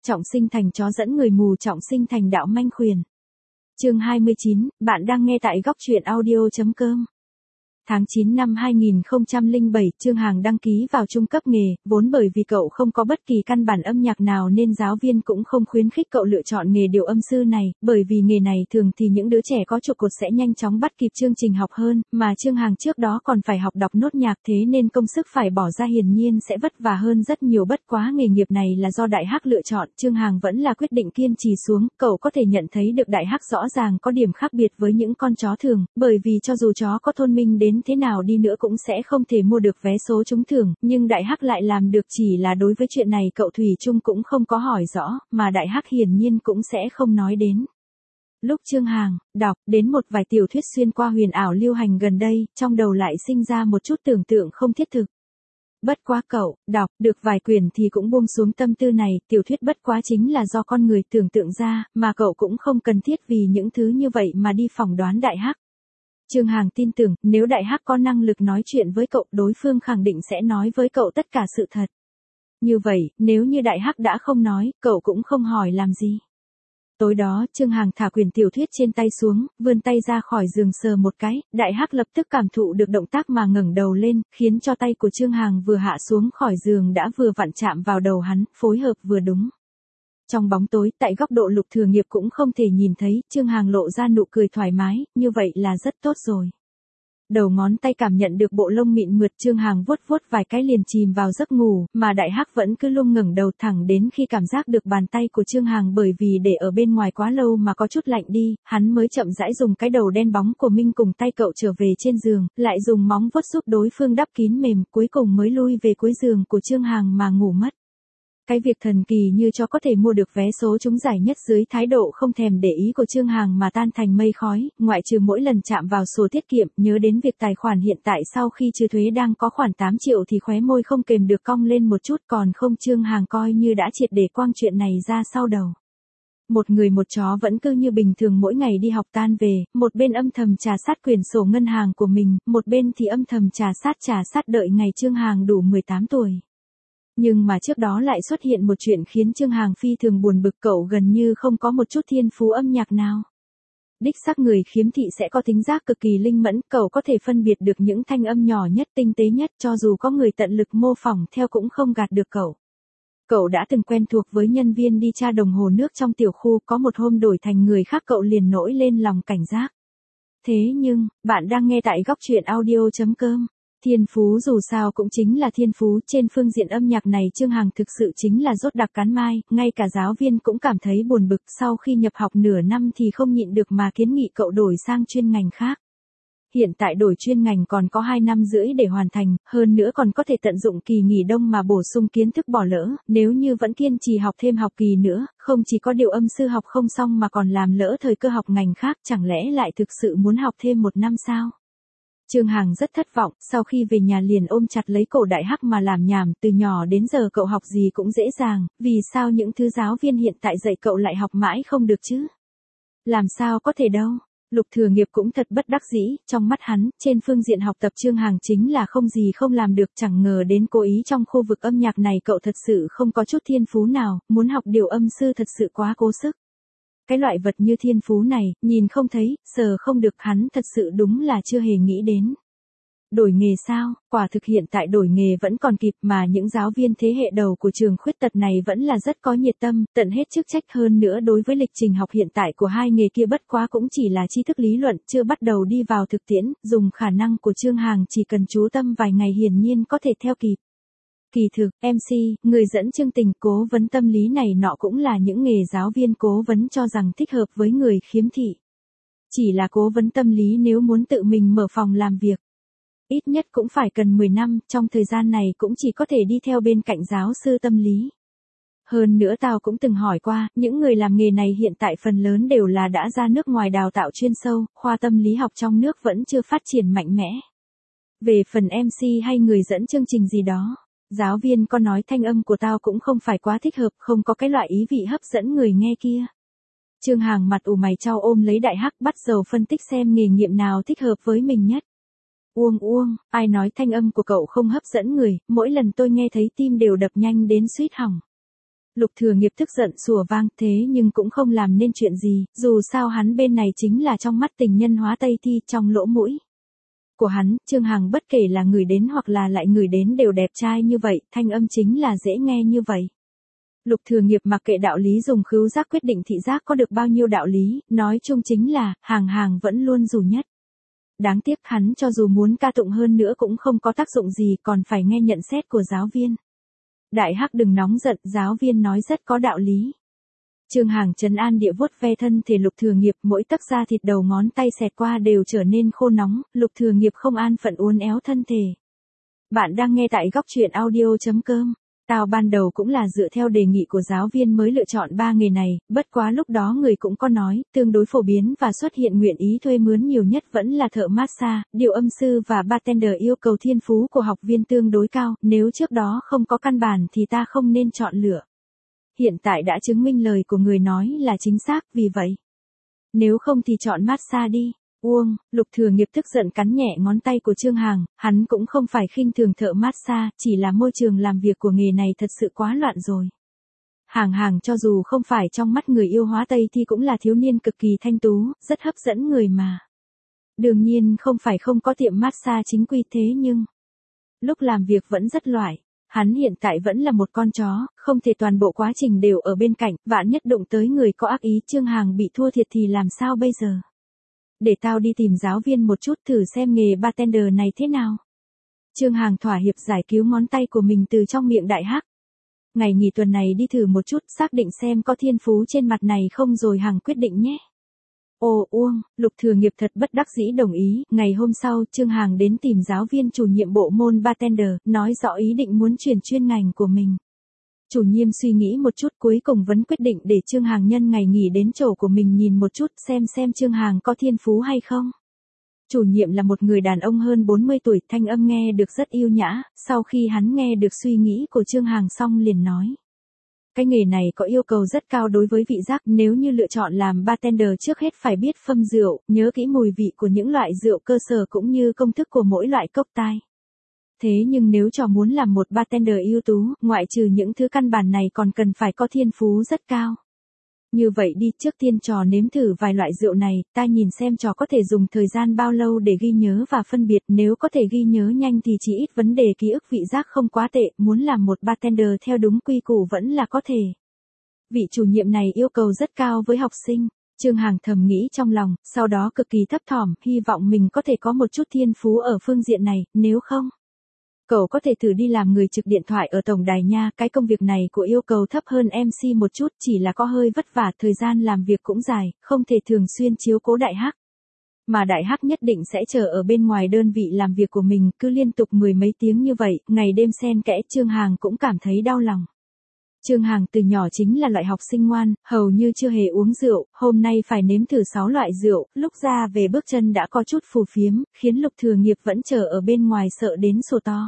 trọng sinh thành chó dẫn người mù trọng sinh thành đạo manh khuyển. Chương 29, bạn đang nghe tại góc truyện audio.com. Tháng 9 năm 2007, Trương Hằng đăng ký vào trung cấp nghề, vốn bởi vì cậu không có bất kỳ căn bản âm nhạc nào nên giáo viên cũng không khuyến khích cậu lựa chọn nghề điều âm sư này, bởi vì nghề này thường thì những đứa trẻ có trụ cột sẽ nhanh chóng bắt kịp chương trình học hơn, mà Trương Hằng trước đó còn phải học đọc nốt nhạc thế nên công sức phải bỏ ra hiển nhiên sẽ vất vả hơn rất nhiều. Bất quá nghề nghiệp này là do Đại Hắc lựa chọn, Trương Hằng vẫn là quyết định kiên trì xuống, cậu có thể nhận thấy được Đại Hắc rõ ràng có điểm khác biệt với những con chó thường, bởi vì cho dù chó có thông minh đến thế nào đi nữa cũng sẽ không thể mua được vé số trúng thưởng, nhưng Đại Hắc lại làm được. Chỉ là đối với chuyện này cậu thủy chung cũng không có hỏi rõ, mà Đại Hắc hiển nhiên cũng sẽ không nói đến. Lúc Trương Hằng đọc đến một vài tiểu thuyết xuyên qua huyền ảo lưu hành gần đây, trong đầu lại sinh ra một chút tưởng tượng không thiết thực. Bất quá cậu đọc được vài quyển thì cũng buông xuống tâm tư này, tiểu thuyết bất quá chính là do con người tưởng tượng ra, mà cậu cũng không cần thiết vì những thứ như vậy mà đi phỏng đoán Đại Hắc. Trương Hằng tin tưởng, nếu Đại Hắc có năng lực nói chuyện với cậu, đối phương khẳng định sẽ nói với cậu tất cả sự thật. Như vậy, nếu như Đại Hắc đã không nói, cậu cũng không hỏi làm gì. Tối đó, Trương Hằng thả quyển tiểu thuyết trên tay xuống, vươn tay ra khỏi giường sờ một cái, Đại Hắc lập tức cảm thụ được động tác mà ngẩng đầu lên, khiến cho tay của Trương Hằng vừa hạ xuống khỏi giường đã vừa vặn chạm vào đầu hắn, phối hợp vừa đúng. Trong bóng tối, tại góc độ Lục Thừa Nghiệp cũng không thể nhìn thấy, Trương Hằng lộ ra nụ cười thoải mái, như vậy là rất tốt rồi. Đầu ngón tay cảm nhận được bộ lông mịn mượt, Trương Hằng vuốt vuốt vài cái liền chìm vào giấc ngủ, mà Đại Hắc vẫn cứ luôn ngẩng đầu thẳng đến khi cảm giác được bàn tay của Trương Hằng bởi vì để ở bên ngoài quá lâu mà có chút lạnh đi, hắn mới chậm rãi dùng cái đầu đen bóng của mình cùng tay cậu trở về trên giường, lại dùng móng vuốt giúp đối phương đắp kín mềm, cuối cùng mới lui về cuối giường của Trương Hằng mà ngủ mất. Cái việc thần kỳ như cho có thể mua được vé số trúng giải nhất dưới thái độ không thèm để ý của Trương Hằng mà tan thành mây khói, ngoại trừ mỗi lần chạm vào sổ tiết kiệm, nhớ đến việc tài khoản hiện tại sau khi trừ thuế đang có khoảng 8 triệu thì khóe môi không kềm được cong lên một chút, còn không Trương Hằng coi như đã triệt để quăng chuyện này ra sau đầu. Một người một chó vẫn cứ như bình thường mỗi ngày đi học tan về, một bên âm thầm trà sát quyển sổ ngân hàng của mình, một bên thì âm thầm trà sát đợi ngày Trương Hằng đủ 18 tuổi. Nhưng mà trước đó lại xuất hiện một chuyện khiến Trương Hằng phi thường buồn bực, cậu gần như không có một chút thiên phú âm nhạc nào. Đích xác người khiếm thị sẽ có thính giác cực kỳ linh mẫn, cậu có thể phân biệt được những thanh âm nhỏ nhất tinh tế nhất, cho dù có người tận lực mô phỏng theo cũng không gạt được cậu. Cậu đã từng quen thuộc với nhân viên đi tra đồng hồ nước trong tiểu khu, có một hôm đổi thành người khác cậu liền nổi lên lòng cảnh giác. Thế nhưng, bạn đang nghe tại góc truyện audio.com. Thiên phú dù sao cũng chính là thiên phú, trên phương diện âm nhạc này Trương Hằng thực sự chính là rốt đặc cán mai, ngay cả giáo viên cũng cảm thấy buồn bực, sau khi nhập học nửa năm thì không nhịn được mà kiến nghị cậu đổi sang chuyên ngành khác. Hiện tại đổi chuyên ngành còn có 2 năm rưỡi để hoàn thành, hơn nữa còn có thể tận dụng kỳ nghỉ đông mà bổ sung kiến thức bỏ lỡ, nếu như vẫn kiên trì học thêm học kỳ nữa, không chỉ có điều âm sư học không xong mà còn làm lỡ thời cơ học ngành khác, chẳng lẽ lại thực sự muốn học thêm 1 năm sao? Trương Hằng rất thất vọng, sau khi về nhà liền ôm chặt lấy cổ Đại Hắc mà làm nhảm, từ nhỏ đến giờ cậu học gì cũng dễ dàng, vì sao những thứ giáo viên hiện tại dạy cậu lại học mãi không được chứ? Làm sao có thể đâu? Lục Thừa Nghiệp cũng thật bất đắc dĩ, trong mắt hắn, trên phương diện học tập Trương Hằng chính là không gì không làm được, chẳng ngờ đến cố ý trong khu vực âm nhạc này cậu thật sự không có chút thiên phú nào, muốn học điều âm sư thật sự quá cố sức. Cái loại vật như thiên phú này, nhìn không thấy, sờ không được, hắn thật sự đúng là chưa hề nghĩ đến. Đổi nghề sao? Quả thực hiện tại đổi nghề vẫn còn kịp, mà những giáo viên thế hệ đầu của trường khuyết tật này vẫn là rất có nhiệt tâm, tận hết chức trách, hơn nữa đối với lịch trình học hiện tại của hai nghề kia bất quá cũng chỉ là tri thức lý luận, chưa bắt đầu đi vào thực tiễn, dùng khả năng của Trương Hằng chỉ cần chú tâm vài ngày hiển nhiên có thể theo kịp. Kỳ thực, MC, người dẫn chương trình, cố vấn tâm lý này nọ cũng là những nghề giáo viên cố vấn cho rằng thích hợp với người khiếm thị. Chỉ là cố vấn tâm lý nếu muốn tự mình mở phòng làm việc, ít nhất cũng phải cần 10 năm, trong thời gian này cũng chỉ có thể đi theo bên cạnh giáo sư tâm lý. Hơn nữa tao cũng từng hỏi qua, những người làm nghề này hiện tại phần lớn đều là đã ra nước ngoài đào tạo chuyên sâu, khoa tâm lý học trong nước vẫn chưa phát triển mạnh mẽ. Về phần MC hay người dẫn chương trình gì đó, giáo viên có nói thanh âm của tao cũng không phải quá thích hợp, không có cái loại ý vị hấp dẫn người nghe kia. Trương Hằng mặt ủ mày chau ôm lấy Đại Hắc bắt đầu phân tích xem nghề nghiệp nào thích hợp với mình nhất. Uông, ai nói thanh âm của cậu không hấp dẫn người, mỗi lần tôi nghe thấy tim đều đập nhanh đến suýt hỏng. Lục Thừa Nghiệp tức giận sủa vang thế nhưng cũng không làm nên chuyện gì, dù sao hắn bên này chính là trong mắt tình nhân hóa Tây Thi trong lỗ mũi của hắn, Trương Hằng bất kể là người đến hoặc là lại người đến đều đẹp trai như vậy, thanh âm chính là dễ nghe như vậy. Lục Thừa Nghiệp mặc kệ đạo lý dùng khứu giác quyết định thị giác có được bao nhiêu đạo lý, nói chung chính là, Hàng vẫn luôn dù nhất. Đáng tiếc hắn cho dù muốn ca tụng hơn nữa cũng không có tác dụng gì còn phải nghe nhận xét của giáo viên. Đại Hắc đừng nóng giận, giáo viên nói rất có đạo lý. Trương Hằng trấn an địa vuốt ve thân thể Lục Thừa Nghiệp, mỗi tấc da thịt đầu ngón tay xẹt qua đều trở nên khô nóng, Lục Thừa Nghiệp không an phận uốn éo thân thể. Bạn đang nghe tại góc truyện audio.com. Tao ban đầu cũng là dựa theo đề nghị của giáo viên mới lựa chọn 3 nghề này, bất quá lúc đó người cũng có nói, tương đối phổ biến và xuất hiện nguyện ý thuê mướn nhiều nhất vẫn là thợ massage, điều âm sư và bartender, yêu cầu thiên phú của học viên tương đối cao, nếu trước đó không có căn bản thì ta không nên chọn lựa. Hiện tại đã chứng minh lời của người nói là chính xác, vì vậy, nếu không thì chọn massage đi. Uông, Lục Thừa Nghiệp tức giận cắn nhẹ ngón tay của Trương Hằng, hắn cũng không phải khinh thường thợ massage, chỉ là môi trường làm việc của nghề này thật sự quá loạn rồi. Hằng cho dù không phải trong mắt người yêu hóa Tây thì cũng là thiếu niên cực kỳ thanh tú, rất hấp dẫn người mà. Đương nhiên không phải không có tiệm massage chính quy thế nhưng lúc làm việc vẫn rất loại. Hắn hiện tại vẫn là một con chó, không thể toàn bộ quá trình đều ở bên cạnh, vạn nhất đụng tới người có ác ý, Trương Hằng bị thua thiệt thì làm sao bây giờ? Để tao đi tìm giáo viên một chút thử xem nghề bartender này thế nào. Trương Hằng thỏa hiệp giải cứu ngón tay của mình từ trong miệng Đại Hắc. Ngày nghỉ tuần này đi thử một chút, xác định xem có thiên phú trên mặt này không rồi Hằng quyết định nhé. Ồ Uông, Lục Thừa Nghiệp thật bất đắc dĩ đồng ý, ngày hôm sau Trương Hằng đến tìm giáo viên chủ nhiệm bộ môn bartender, nói rõ ý định muốn chuyển chuyên ngành của mình. Chủ nhiệm suy nghĩ một chút cuối cùng vẫn quyết định để Trương Hằng nhân ngày nghỉ đến chỗ của mình nhìn một chút xem Trương Hằng có thiên phú hay không. Chủ nhiệm là một người đàn ông hơn 40 tuổi, thanh âm nghe được rất yêu nhã, sau khi hắn nghe được suy nghĩ của Trương Hằng xong liền nói. Cái nghề này có yêu cầu rất cao đối với vị giác, nếu như lựa chọn làm bartender trước hết phải biết phâm rượu, nhớ kỹ mùi vị của những loại rượu cơ sở cũng như công thức của mỗi loại cocktail. Thế nhưng nếu trò muốn làm một bartender ưu tú, ngoại trừ những thứ căn bản này còn cần phải có thiên phú rất cao. Như vậy đi, trước tiên trò nếm thử vài loại rượu này, ta nhìn xem trò có thể dùng thời gian bao lâu để ghi nhớ và phân biệt, nếu có thể ghi nhớ nhanh thì chỉ ít vấn đề ký ức vị giác không quá tệ, muốn làm một bartender theo đúng quy củ vẫn là có thể. Vị chủ nhiệm này yêu cầu rất cao với học sinh. Trương Hằng thầm nghĩ trong lòng, sau đó cực kỳ thấp thỏm, hy vọng mình có thể có một chút thiên phú ở phương diện này, nếu không. Cậu có thể thử đi làm người trực điện thoại ở tổng đài nha, cái công việc này của yêu cầu thấp hơn MC một chút, chỉ là có hơi vất vả, thời gian làm việc cũng dài, không thể thường xuyên chiếu cố Đại Hắc. Mà Đại Hắc nhất định sẽ chờ ở bên ngoài đơn vị làm việc của mình, cứ liên tục mười mấy tiếng như vậy, ngày đêm xen kẽ, Trương Hằng cũng cảm thấy đau lòng. Trương Hằng từ nhỏ chính là loại học sinh ngoan, hầu như chưa hề uống rượu, hôm nay phải nếm thử 6 loại rượu, lúc ra về bước chân đã có chút phù phiếm, khiến Lục Thừa Nghiệp vẫn chờ ở bên ngoài sợ đến sổ to.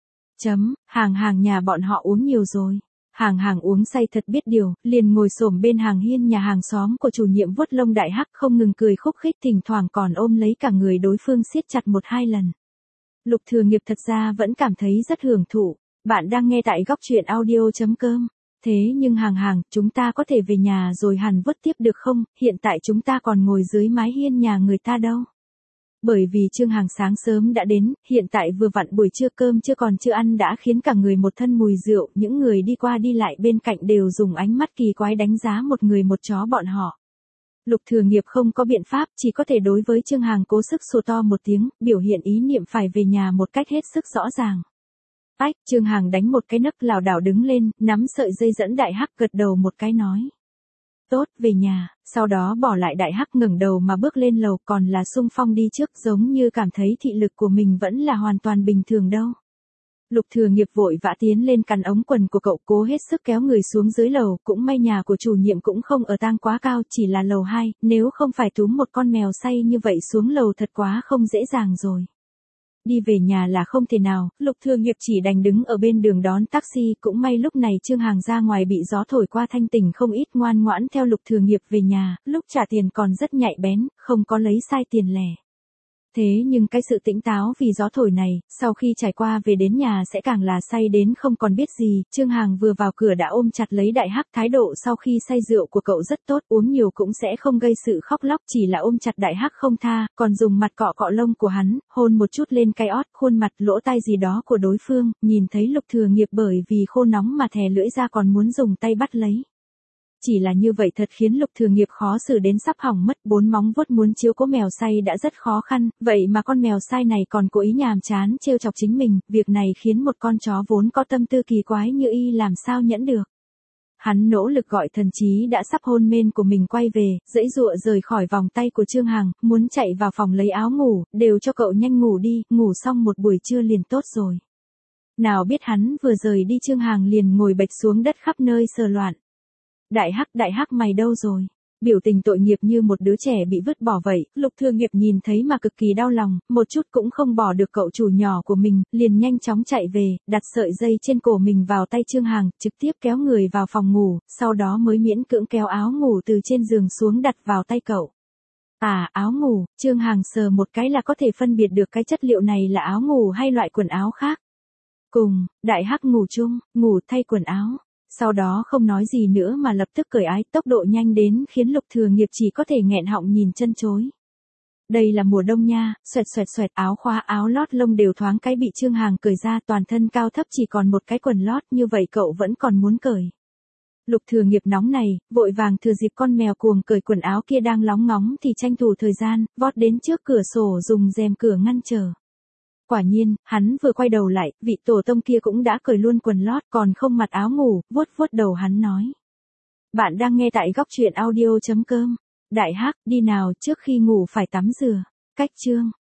Hàng nhà bọn họ uống nhiều rồi. Hàng uống say thật biết điều, liền ngồi xổm bên hàng hiên nhà hàng xóm của chủ nhiệm vuốt lông Đại Hắc không ngừng cười khúc khích, thỉnh thoảng còn ôm lấy cả người đối phương siết chặt 1-2 lần. Lục Thừa Nghiệp thật ra vẫn cảm thấy rất hưởng thụ. Bạn đang nghe tại góc truyện audio.com. Thế nhưng Hàng, chúng ta có thể về nhà rồi hàn vuốt tiếp được không, hiện tại chúng ta còn ngồi dưới mái hiên nhà người ta đâu. Bởi vì Trương Hằng sáng sớm đã đến, hiện tại vừa vặn buổi trưa cơm chưa còn chưa ăn đã khiến cả người một thân mùi rượu, những người đi qua đi lại bên cạnh đều dùng ánh mắt kỳ quái đánh giá một người một chó bọn họ. Lục Thừa Nghiệp không có biện pháp, chỉ có thể đối với Trương Hằng cố sức sủa to một tiếng, biểu hiện ý niệm phải về nhà một cách hết sức rõ ràng. Ách, Trương Hằng đánh một cái nấc lảo đảo đứng lên, nắm sợi dây dẫn Đại Hắc gật đầu một cái nói. Tốt, về nhà, sau đó bỏ lại Đại Hắc ngẩng đầu mà bước lên lầu, còn là xung phong đi trước, giống như cảm thấy thị lực của mình vẫn là hoàn toàn bình thường đâu. Lục Thừa Nghiệp vội vã tiến lên cắn ống quần của cậu, cố hết sức kéo người xuống dưới lầu, cũng may nhà của chủ nhiệm cũng không ở tang quá cao, chỉ là lầu 2, nếu không phải túm một con mèo say như vậy xuống lầu thật quá không dễ dàng rồi. Đi về nhà là không thể nào, Lục Thừa Nghiệp chỉ đành đứng ở bên đường đón taxi, cũng may lúc này Trương Hằng ra ngoài bị gió thổi qua thanh tỉnh không ít, ngoan ngoãn theo Lục Thừa Nghiệp về nhà, lúc trả tiền còn rất nhạy bén, không có lấy sai tiền lẻ. Thế nhưng cái sự tỉnh táo vì gió thổi này, sau khi trải qua về đến nhà sẽ càng là say đến không còn biết gì, Trương Hằng vừa vào cửa đã ôm chặt lấy Đại Hắc, thái độ sau khi say rượu của cậu rất tốt, uống nhiều cũng sẽ không gây sự khóc lóc, chỉ là ôm chặt Đại Hắc không tha, còn dùng mặt cọ cọ lông của hắn, hôn một chút lên cái ót, khuôn mặt, lỗ tai gì đó của đối phương, nhìn thấy Lục Thừa Nghiệp bởi vì khô nóng mà thè lưỡi ra còn muốn dùng tay bắt lấy. Chỉ là như vậy thật khiến Lục Thừa Nghiệp khó xử đến sắp hỏng mất, 4 móng vuốt muốn chiếu cố mèo say đã rất khó khăn, vậy mà con mèo sai này còn cố ý nhàm chán trêu chọc chính mình, việc này khiến một con chó vốn có tâm tư kỳ quái như y làm sao nhẫn được. Hắn nỗ lực gọi thần trí đã sắp hôn mê của mình quay về, giãy giụa rời khỏi vòng tay của Trương Hằng, muốn chạy vào phòng lấy áo ngủ, đều cho cậu nhanh ngủ đi, ngủ xong một buổi trưa liền tốt rồi. Nào biết hắn vừa rời đi Trương Hằng liền ngồi bệt xuống đất khắp nơi sờ loạn. Đại Hắc mày đâu rồi? Biểu tình tội nghiệp như một đứa trẻ bị vứt bỏ vậy, Lục Thừa Nghiệp nhìn thấy mà cực kỳ đau lòng, một chút cũng không bỏ được cậu chủ nhỏ của mình, liền nhanh chóng chạy về, đặt sợi dây trên cổ mình vào tay Trương Hằng, trực tiếp kéo người vào phòng ngủ, sau đó mới miễn cưỡng kéo áo ngủ từ trên giường xuống đặt vào tay cậu. À, áo ngủ, Trương Hằng sờ một cái là có thể phân biệt được cái chất liệu này là áo ngủ hay loại quần áo khác. Cùng, Đại Hắc ngủ chung, ngủ thay quần áo. Sau đó không nói gì nữa mà lập tức cởi áo, tốc độ nhanh đến khiến Lục Thừa Nghiệp chỉ có thể nghẹn họng nhìn chân chối. Đây là mùa đông nha, xoẹt xoẹt xoẹt, áo khoác áo lót lông đều thoáng cái bị Trương Hằng cởi ra, toàn thân cao thấp chỉ còn một cái quần lót, như vậy cậu vẫn còn muốn cởi. Lục Thừa Nghiệp nóng này, vội vàng thừa dịp con mèo cuồng cởi quần áo kia đang lóng ngóng thì tranh thủ thời gian, vót đến trước cửa sổ dùng rèm cửa ngăn trở. Quả nhiên, hắn vừa quay đầu lại, vị tổ tông kia cũng đã cởi luôn quần lót còn không mặc áo ngủ, vuốt vuốt đầu hắn nói. Bạn đang nghe tại góc truyện audio.com. Đại Hắc, đi nào, trước khi ngủ phải tắm rửa. Cách chương.